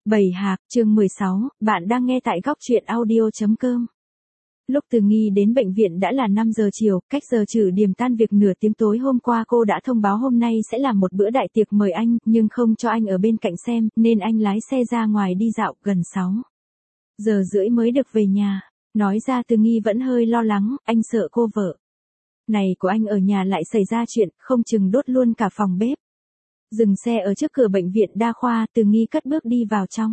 Bầy Hạc, chương 16, bạn đang nghe tại góc truyện audio.com. Lúc Từ Nghi đến bệnh viện đã là 5 giờ chiều, cách giờ trừ điểm tan việc nửa tiếng tối hôm qua cô đã thông báo hôm nay sẽ làm một bữa đại tiệc mời anh, nhưng không cho anh ở bên cạnh xem, nên anh lái xe ra ngoài đi dạo, gần 6 giờ rưỡi mới được về nhà. Nói ra Từ Nghi vẫn hơi lo lắng, anh sợ cô vợ này của anh ở nhà lại xảy ra chuyện, không chừng đốt luôn cả phòng bếp. Dừng xe ở trước cửa bệnh viện đa khoa, Từ Nghi cất bước đi vào trong.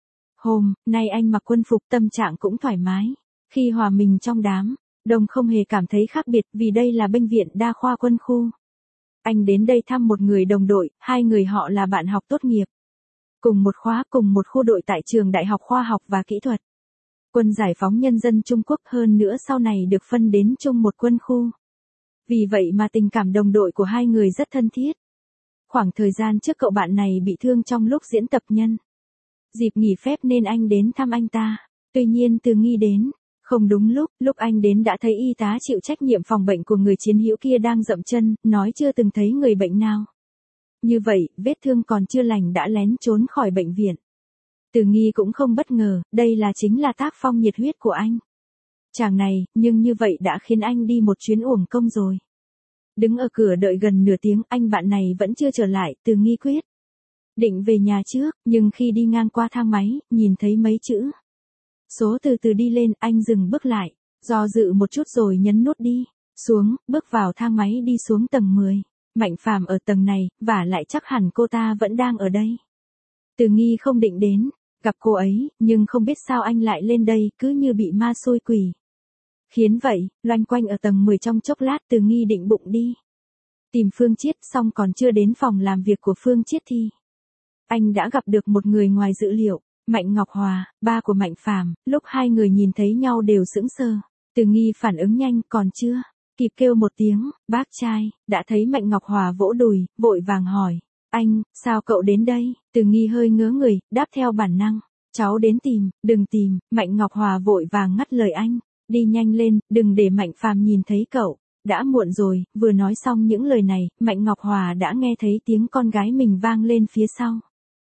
Hôm nay anh mặc quân phục, tâm trạng cũng thoải mái. Khi hòa mình trong đám đông không hề cảm thấy khác biệt, vì đây là bệnh viện đa khoa quân khu. Anh đến đây thăm một người đồng đội, hai người họ là bạn học tốt nghiệp. Cùng một khóa, cùng một khu đội tại trường Đại học Khoa học và Kỹ thuật. Quân Giải phóng Nhân dân Trung Quốc, hơn nữa sau này được phân đến chung một quân khu. Vì vậy mà tình cảm đồng đội của hai người rất thân thiết. Khoảng thời gian trước cậu bạn này bị thương trong lúc diễn tập nhân dịp nghỉ phép nên anh đến thăm anh ta. Tuy nhiên Từ Nghi đến không đúng lúc anh đến đã thấy y tá chịu trách nhiệm phòng bệnh của người chiến hữu kia đang dậm chân, nói chưa từng thấy người bệnh nào như vậy, vết thương còn chưa lành đã lén trốn khỏi bệnh viện. Từ Nghi cũng không bất ngờ, đây là chính là tác phong nhiệt huyết của anh chàng này, nhưng như vậy đã khiến anh đi một chuyến uổng công rồi. Đứng ở cửa đợi gần nửa tiếng, anh bạn này vẫn chưa trở lại. Từ Nghi quyết định về nhà trước, nhưng khi đi ngang qua thang máy, nhìn thấy mấy chữ số từ từ đi lên, anh dừng bước lại, do dự một chút rồi nhấn nút đi xuống, bước vào thang máy đi xuống tầng 10. Mạnh Phàm ở tầng này, vả lại chắc hẳn cô ta vẫn đang ở đây. Từ Nghi không định đến gặp cô ấy, nhưng không biết sao anh lại lên đây, cứ như bị ma xui quỷ khiến vậy. Loanh quanh ở tầng 10 trong chốc lát, Từ Nghi định bụng đi tìm Phương Chiết, xong còn chưa đến phòng làm việc của Phương Chiết thì anh đã gặp được một người ngoài dự liệu, Mạnh Ngọc Hòa, ba của Mạnh Phàm. Lúc hai người nhìn thấy nhau đều sững sờ. Từ Nghi phản ứng nhanh, còn chưa kịp kêu một tiếng bác trai, đã thấy Mạnh Ngọc Hòa vỗ đùi, vội vàng hỏi: "Anh, sao cậu đến đây?" Từ Nghi hơi ngớ người, đáp theo bản năng: "Cháu đến tìm." "Đừng tìm." Mạnh Ngọc Hòa vội vàng ngắt lời anh: "Đi nhanh lên, đừng để Mạnh Phàm nhìn thấy cậu." Đã muộn rồi. Vừa nói xong những lời này, Mạnh Ngọc Hòa đã nghe thấy tiếng con gái mình vang lên phía sau.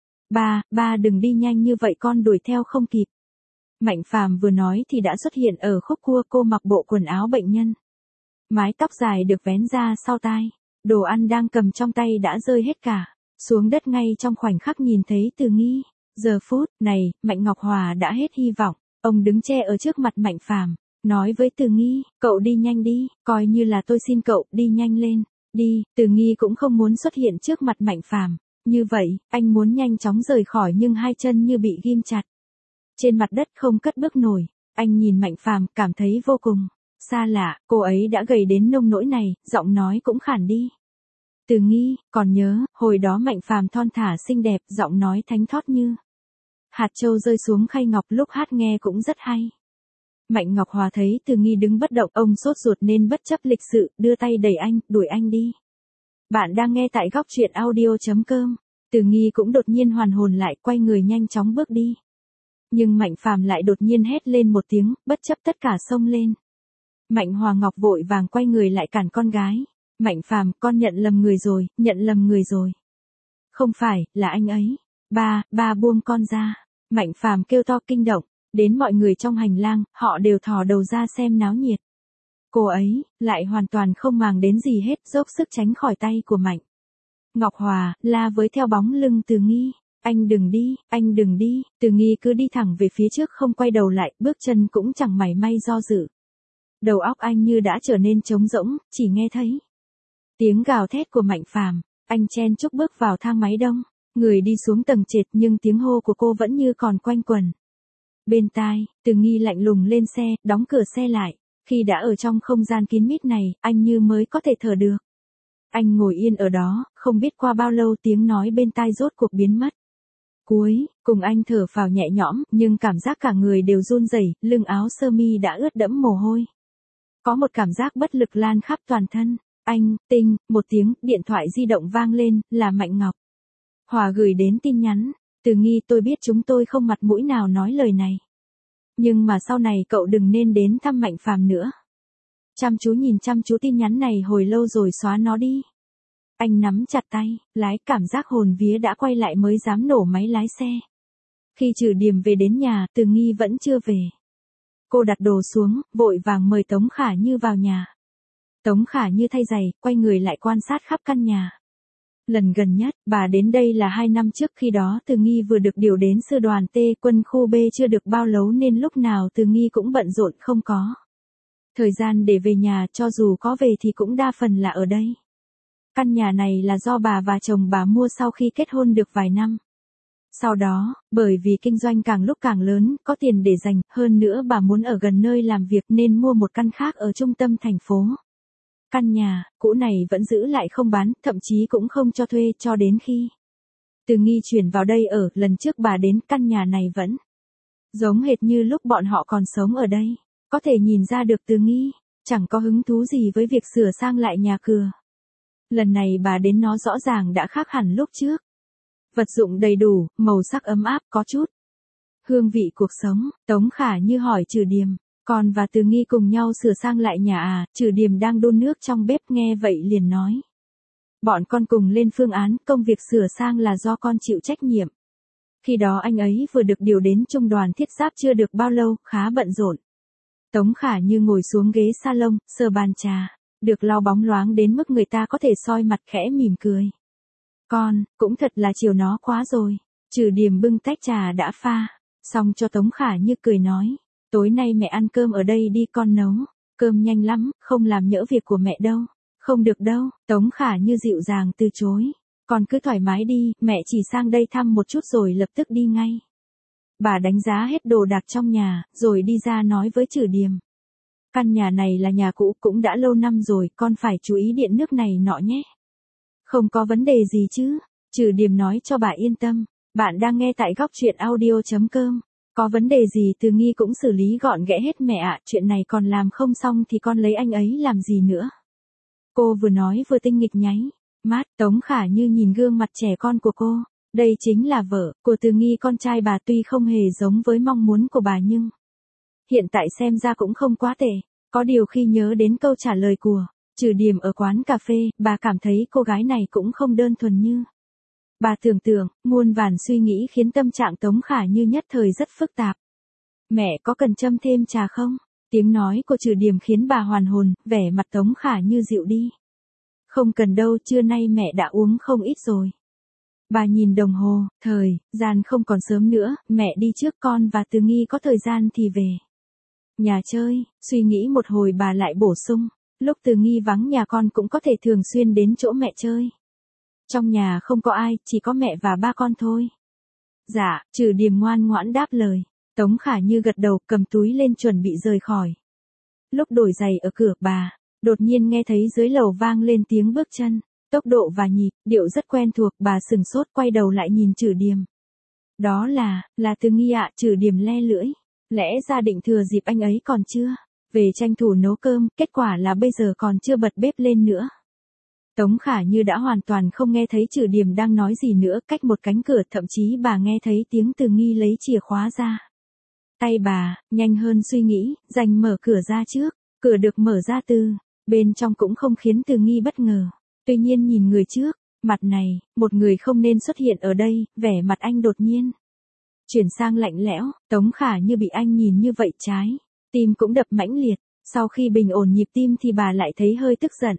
Ba đừng đi nhanh như vậy, con đuổi theo không kịp." Mạnh Phàm vừa nói thì đã xuất hiện ở khúc cua, cô mặc bộ quần áo bệnh nhân. Mái tóc dài được vén ra sau tai. Đồ ăn đang cầm trong tay đã rơi hết cả xuống đất ngay trong khoảnh khắc nhìn thấy Từ Nghi. Giờ phút này, Mạnh Ngọc Hòa đã hết hy vọng. Ông đứng che ở trước mặt Mạnh Phàm, nói với Từ Nghi: "Cậu đi nhanh đi, coi như là tôi xin cậu, đi nhanh lên, đi." Từ Nghi cũng không muốn xuất hiện trước mặt Mạnh Phàm. Như vậy, anh muốn nhanh chóng rời khỏi nhưng hai chân như bị ghim chặt trên mặt đất, không cất bước nổi. Anh nhìn Mạnh Phàm, cảm thấy vô cùng xa lạ, cô ấy đã gầy đến nông nỗi này, giọng nói cũng khản đi. Từ Nghi, còn nhớ, hồi đó Mạnh Phàm thon thả xinh đẹp, giọng nói thánh thót như hạt châu rơi xuống khay ngọc, lúc hát nghe cũng rất hay. Mạnh Ngọc Hòa thấy Từ Nghi đứng bất động, ông sốt ruột nên bất chấp lịch sự, đưa tay đẩy anh, đuổi anh đi. Bạn đang nghe tại góc truyện audio.com. Từ Nghi cũng đột nhiên hoàn hồn lại, quay người nhanh chóng bước đi. Nhưng Mạnh Phàm lại đột nhiên hét lên một tiếng, bất chấp tất cả xông lên. Mạnh Hòa Ngọc vội vàng quay người lại cản con gái. "Mạnh Phàm, con nhận lầm người rồi, nhận lầm người rồi. Không phải, là anh ấy. Ba buông con ra." Mạnh Phàm kêu to kinh động đến mọi người trong hành lang, họ đều thò đầu ra xem náo nhiệt. Cô ấy lại hoàn toàn không màng đến gì hết, dốc sức tránh khỏi tay của Mạnh Ngọc Hòa, la với theo bóng lưng Từ Nghi: "Anh đừng đi, anh đừng đi." Từ Nghi cứ đi thẳng về phía trước, không quay đầu lại, bước chân cũng chẳng mảy may do dự. Đầu óc anh như đã trở nên trống rỗng, chỉ nghe thấy tiếng gào thét của Mạnh Phàm. Anh chen chúc bước vào thang máy đông, người đi xuống tầng trệt, nhưng tiếng hô của cô vẫn như còn quanh quẩn bên tai. Từ Nghi lạnh lùng lên xe, đóng cửa xe lại. Khi đã ở trong không gian kín mít này, anh như mới có thể thở được. Anh ngồi yên ở đó, không biết qua bao lâu tiếng nói bên tai rốt cuộc biến mất. Cuối cùng anh thở phào nhẹ nhõm, nhưng cảm giác cả người đều run rẩy, lưng áo sơ mi đã ướt đẫm mồ hôi. Có một cảm giác bất lực lan khắp toàn thân. Anh, tinh, một tiếng, điện thoại di động vang lên, là Mạnh Ngọc Hòa gửi đến tin nhắn: "Từ Nghi, tôi biết chúng tôi không mặt mũi nào nói lời này. Nhưng mà sau này cậu đừng nên đến thăm Mạnh Phàm nữa." Chăm chú nhìn chăm chú tin nhắn này hồi lâu rồi xóa nó đi. Anh nắm chặt tay, lái, cảm giác hồn vía đã quay lại mới dám nổ máy lái xe. Khi Trử Điềm về đến nhà, Từ Nghi vẫn chưa về. Cô đặt đồ xuống, vội vàng mời Tống Khả Như vào nhà. Tống Khả Như thay giày, quay người lại quan sát khắp căn nhà. Lần gần nhất, bà đến đây là 2 năm trước, khi đó Từ Nghi vừa được điều đến sư đoàn T quân khu B chưa được bao lâu nên lúc nào Từ Nghi cũng bận rộn không có thời gian để về nhà, cho dù có về thì cũng đa phần là ở đây. Căn nhà này là do bà và chồng bà mua sau khi kết hôn được vài năm. Sau đó, bởi vì kinh doanh càng lúc càng lớn, có tiền để dành, hơn nữa bà muốn ở gần nơi làm việc nên mua một căn khác ở trung tâm thành phố. Căn nhà cũ này vẫn giữ lại không bán, thậm chí cũng không cho thuê cho đến khi Từ Nghi chuyển vào đây ở. Lần trước bà đến, căn nhà này vẫn giống hệt như lúc bọn họ còn sống ở đây. Có thể nhìn ra được Từ Nghi chẳng có hứng thú gì với việc sửa sang lại nhà cửa. Lần này bà đến nó rõ ràng đã khác hẳn lúc trước. Vật dụng đầy đủ, màu sắc ấm áp, có chút hương vị cuộc sống. Tống Khả Như hỏi Trử Điềm, con và Từ Nghi cùng nhau sửa sang lại nhà à? Trử Điềm đang đun nước trong bếp nghe vậy liền nói. Bọn con cùng lên phương án, công việc sửa sang là do con chịu trách nhiệm. Khi đó anh ấy vừa được điều đến trung đoàn thiết giáp chưa được bao lâu, khá bận rộn. Tống Khả Như ngồi xuống ghế salon, sờ bàn trà, được lau bóng loáng đến mức người ta có thể soi mặt, khẽ mỉm cười. Con, cũng thật là chiều nó quá rồi. Trử Điềm bưng tách trà đã pha xong cho Tống Khả Như, cười nói. Tối nay mẹ ăn cơm ở đây đi, con nấu cơm nhanh lắm, không làm nhỡ việc của mẹ đâu. Không được đâu, Tống Khả Như dịu dàng từ chối. Con cứ thoải mái đi, mẹ chỉ sang đây thăm một chút rồi lập tức đi ngay. Bà đánh giá hết đồ đạc trong nhà, rồi đi ra nói với Trử Điềm. Căn nhà này là nhà cũ, cũng đã lâu năm rồi, con phải chú ý điện nước này nọ nhé. Không có vấn đề gì chứ? Trử Điềm nói cho bà yên tâm. Bạn đang nghe tại góc truyện audio.com. Có vấn đề gì Từ Nghi cũng xử lý gọn ghẽ hết mẹ ạ, chuyện này còn làm không xong thì con lấy anh ấy làm gì nữa. Cô vừa nói vừa tinh nghịch nháy mắt. Tống Khả Như nhìn gương mặt trẻ con của cô. Đây chính là vợ của Từ Nghi, con trai bà, tuy không hề giống với mong muốn của bà nhưng hiện tại xem ra cũng không quá tệ. Có điều khi nhớ đến câu trả lời của Trử Điềm ở quán cà phê, bà cảm thấy cô gái này cũng không đơn thuần như bà tưởng tượng. Muôn vàn suy nghĩ khiến tâm trạng Tống Khả Như nhất thời rất phức tạp. Mẹ có cần châm thêm trà không? Tiếng nói của Trử Điềm khiến bà hoàn hồn, vẻ mặt Tống Khả Như dịu đi. Không cần đâu, trưa nay mẹ đã uống không ít rồi. Bà nhìn đồng hồ, thời gian không còn sớm nữa, mẹ đi trước, con và Từ Nghi có thời gian thì về nhà chơi. Suy nghĩ một hồi bà lại bổ sung, lúc Từ Nghi vắng nhà con cũng có thể thường xuyên đến chỗ mẹ chơi. Trong nhà không có ai, chỉ có mẹ và ba con thôi. Dạ, Trử Điềm ngoan ngoãn đáp lời. Tống Khả Như gật đầu, cầm túi lên chuẩn bị rời khỏi. Lúc đổi giày ở cửa, bà đột nhiên nghe thấy dưới lầu vang lên tiếng bước chân. Tốc độ và nhịp điệu rất quen thuộc, bà sừng sốt quay đầu lại nhìn Trử Điềm. Đó là Từ Nghi ạ. Trử Điềm le lưỡi. Lẽ ra định thừa dịp anh ấy còn chưa về tranh thủ nấu cơm, kết quả là bây giờ còn chưa bật bếp lên nữa. Tống Khả Như đã hoàn toàn không nghe thấy Trử Điềm đang nói gì nữa. Cách một cánh cửa, thậm chí bà nghe thấy tiếng Từ Nghi lấy chìa khóa ra. Tay bà nhanh hơn suy nghĩ, giành mở cửa ra trước. Cửa được mở ra từ bên trong cũng không khiến Từ Nghi bất ngờ. Tuy nhiên nhìn người trước mặt này, một người không nên xuất hiện ở đây. Vẻ mặt anh đột nhiên chuyển sang lạnh lẽo. Tống Khả Như bị anh nhìn như vậy, trái tim cũng đập mãnh liệt. Sau khi bình ổn nhịp tim thì bà lại thấy hơi tức giận.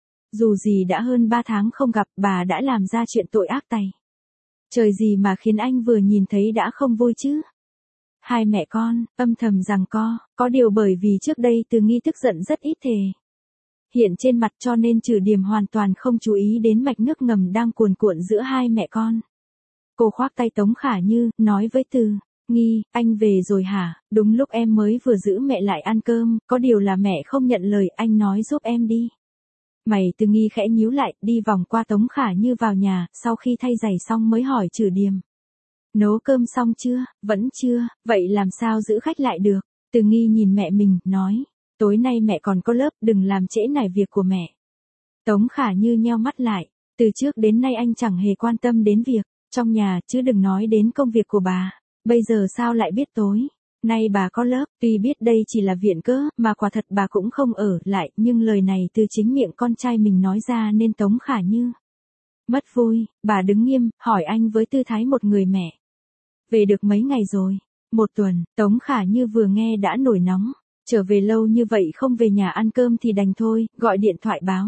Dù gì đã hơn 3 tháng không gặp, bà đã làm ra chuyện tội ác tày trời gì mà khiến anh vừa nhìn thấy đã không vui chứ. Hai mẹ con âm thầm giằng co, có điều bởi vì trước đây Từ Nghi tức giận rất ít thể hiện trên mặt, cho nên Trử Điềm hoàn toàn không chú ý đến mạch nước ngầm đang cuồn cuộn giữa hai mẹ con. Cô khoác tay Tống Khả Như, nói với Từ Nghi, anh về rồi hả? Đúng lúc em mới vừa giữ mẹ lại ăn cơm, có điều là mẹ không nhận lời, anh nói giúp em đi. Mày Từ Nghi khẽ nhíu lại, đi vòng qua Tống Khả Như vào nhà, sau khi thay giày xong mới hỏi Trử Điềm. Nấu cơm xong chưa? Vẫn chưa, vậy làm sao giữ khách lại được? Từ Nghi nhìn mẹ mình, nói. Tối nay mẹ còn có lớp, đừng làm trễ nải việc của mẹ. Tống Khả Như nheo mắt lại. Từ trước đến nay anh chẳng hề quan tâm đến việc trong nhà, chứ đừng nói đến công việc của bà. Bây giờ sao lại biết tối nay bà có lớp? Tuy biết đây chỉ là viện cớ, mà quả thật bà cũng không ở lại, nhưng lời này từ chính miệng con trai mình nói ra nên Tống Khả Như mất vui. Bà đứng nghiêm, hỏi anh với tư thái một người mẹ. Về được mấy ngày rồi? Một tuần, Tống Khả Như vừa nghe đã nổi nóng. Trở về lâu như vậy không về nhà ăn cơm thì đành thôi, gọi điện thoại báo.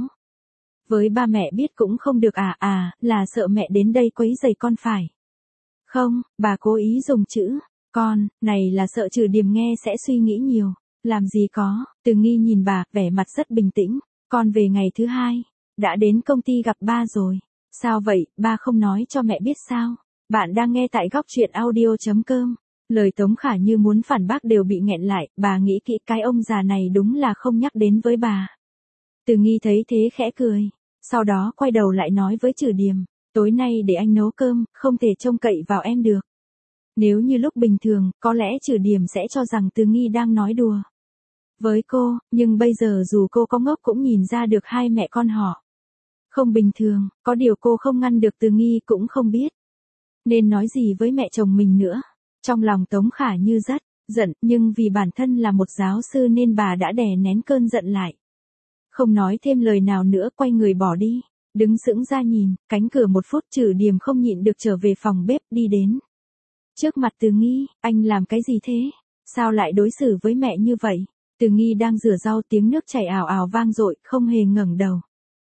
Với ba mẹ biết cũng không được là sợ mẹ đến đây quấy rầy con phải. Không, bà cố ý dùng chữ, con, này là sợ Trừ Điềm nghe sẽ suy nghĩ nhiều. Làm gì có, Từ Nghi nhìn bà, vẻ mặt rất bình tĩnh. Con về ngày thứ 2, đã đến công ty gặp ba rồi. Sao vậy, ba không nói cho mẹ biết sao? Bạn đang nghe tại góc truyện audio.com. Lời Tống Khả Như muốn phản bác đều bị nghẹn lại, bà nghĩ kỹ cái ông già này đúng là không nhắc đến với bà. Từ Nghi thấy thế khẽ cười, sau đó quay đầu lại nói với Trừ Điềm, tối nay để anh nấu cơm, không thể trông cậy vào em được. Nếu như lúc bình thường, có lẽ Trừ Điềm sẽ cho rằng Từ Nghi đang nói đùa với cô, nhưng bây giờ dù cô có ngốc cũng nhìn ra được hai mẹ con họ không bình thường, có điều cô không ngăn được Từ Nghi cũng không biết nên nói gì với mẹ chồng mình nữa. Trong lòng Tống Khả Như rất giận, nhưng vì bản thân là một giáo sư nên bà đã đè nén cơn giận lại. Không nói thêm lời nào nữa, quay người bỏ đi. Đứng sững ra nhìn, cánh cửa một phút Trừ Điềm không nhịn được trở về phòng bếp đi đến. Trước mặt Từ Nghi, anh làm cái gì thế? Sao lại đối xử với mẹ như vậy? Từ Nghi đang rửa rau, tiếng nước chảy ào ào vang dội, không hề ngẩng đầu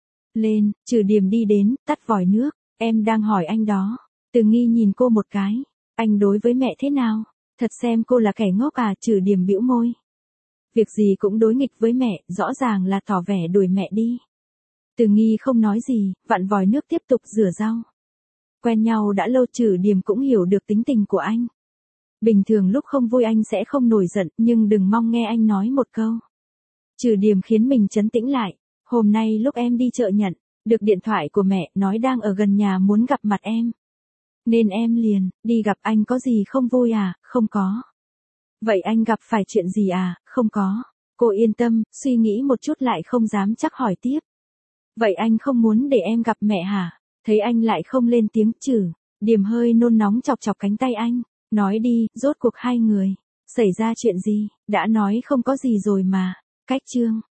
lên. Trừ Điềm đi đến, tắt vòi nước. Em đang hỏi anh đó. Từ Nghi nhìn cô một cái. Anh đối với mẹ thế nào? Thật xem cô là kẻ ngốc à? Trừ Điềm bĩu môi. Việc gì cũng đối nghịch với mẹ, rõ ràng là tỏ vẻ đuổi mẹ đi. Từ Nghi không nói gì, vặn vòi nước tiếp tục rửa rau. Quen nhau đã lâu, Trừ Điềm cũng hiểu được tính tình của anh. Bình thường lúc không vui anh sẽ không nổi giận, nhưng đừng mong nghe anh nói một câu. Trừ Điềm khiến mình trấn tĩnh lại. Hôm nay lúc em đi chợ nhận được điện thoại của mẹ, nói đang ở gần nhà muốn gặp mặt em. Nên em liền đi gặp. Anh có gì không vui à? Không có. Vậy anh gặp phải chuyện gì à? Không có. Cô yên tâm, suy nghĩ một chút lại không dám chắc hỏi tiếp. Vậy anh không muốn để em gặp mẹ hả? Thấy anh lại không lên tiếng, Trừ Điềm hơi nôn nóng chọc chọc cánh tay anh. Nói đi, rốt cuộc hai người xảy ra chuyện gì? Đã nói không có gì rồi mà. Cách chương